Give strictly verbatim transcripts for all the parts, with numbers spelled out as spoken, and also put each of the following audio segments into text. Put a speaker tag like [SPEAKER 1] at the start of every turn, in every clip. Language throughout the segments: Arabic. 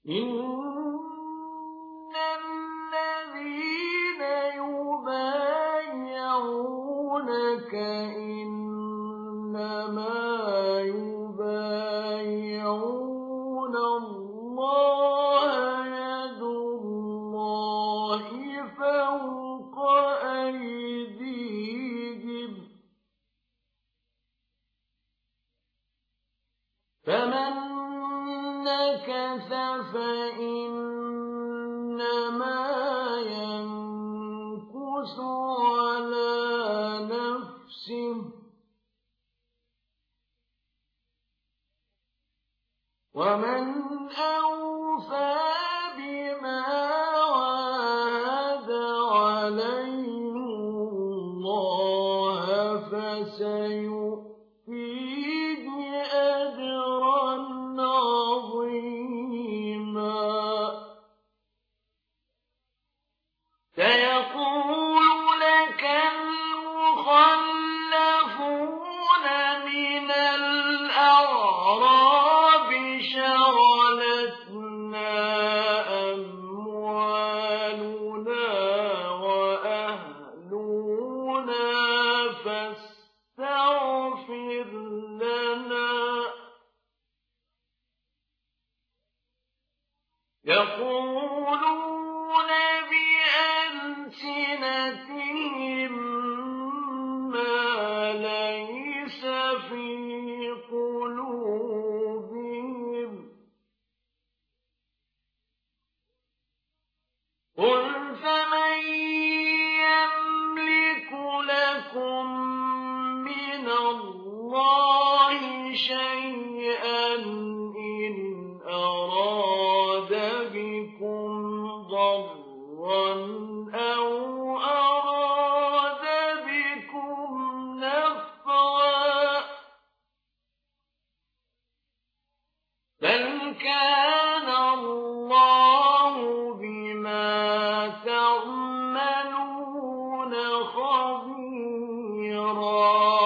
[SPEAKER 1] إن الذين يبايعونك إنما يبايعون الله يد الله فوق أيديهم فمن نكث فإنما ينكث على نفسه ومن أوفى بما عاهد عليه الله فسيؤتيه أجرا عظيما سيقول لك المخلفون من الأعراب شغلتنا أموالنا وأهلنا فاستغفر لنا يقولون بألسنتهم ما ليس في قلوبهم قل فمن يملك لكم من الله شيئا إن أراد بكم ضرا أو أراد بكم نفعا بل كان الله بما تعملون خبيرا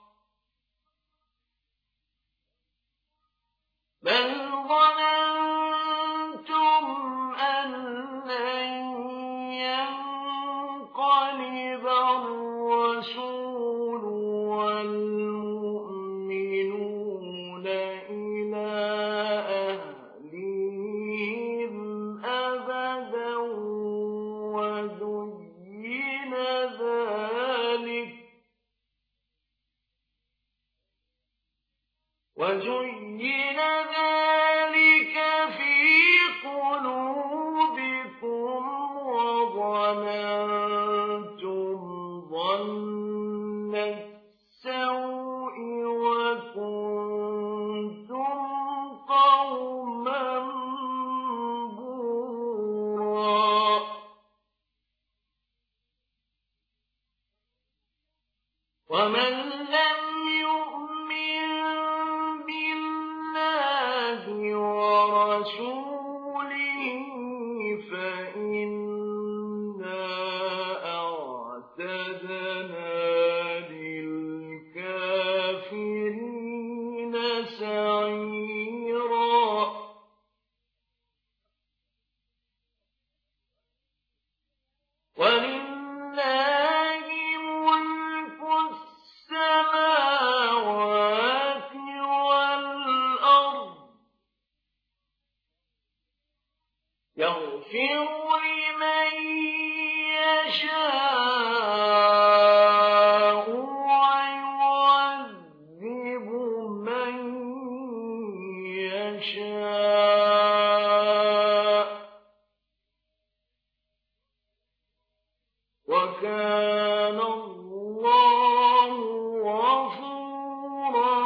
[SPEAKER 1] بل ظننتم أن لن ينقلب الرسول والمؤمنون إلى أهليهم أبدا وزين ذلك وزين ذلك في قلوبكم وظننتم ظن السوء وكنتم قوما بورا ومن لم يؤمن بالله ورسوله فإنا أعتدنا للكافرين سعيرا ولله ملك السماوات والأرض يغفر لمن يشاء ويعذب من يشاء وكان الله غفورا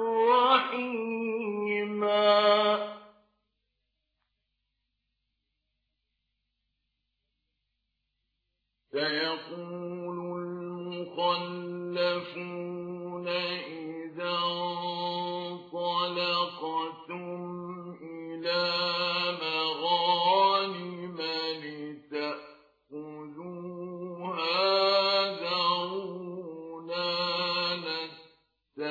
[SPEAKER 1] رحيما سيقول المخلفون إذا انطلقتم إلى مغانم لتأخذوها ذرونا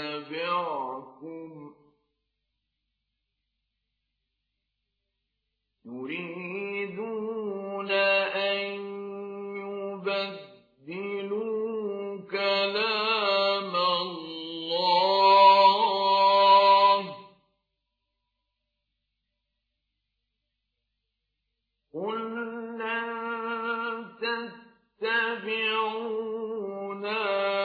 [SPEAKER 1] نتبعكم يريدون أن يبدلوا كلام الله قل لن تتبعونا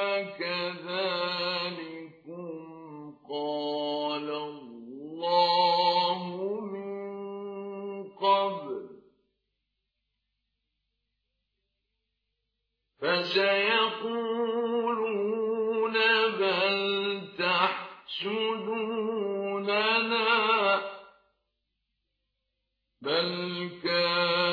[SPEAKER 1] كذلكم قال الله من قبل فسيقولون بل تحسدوننا بل كان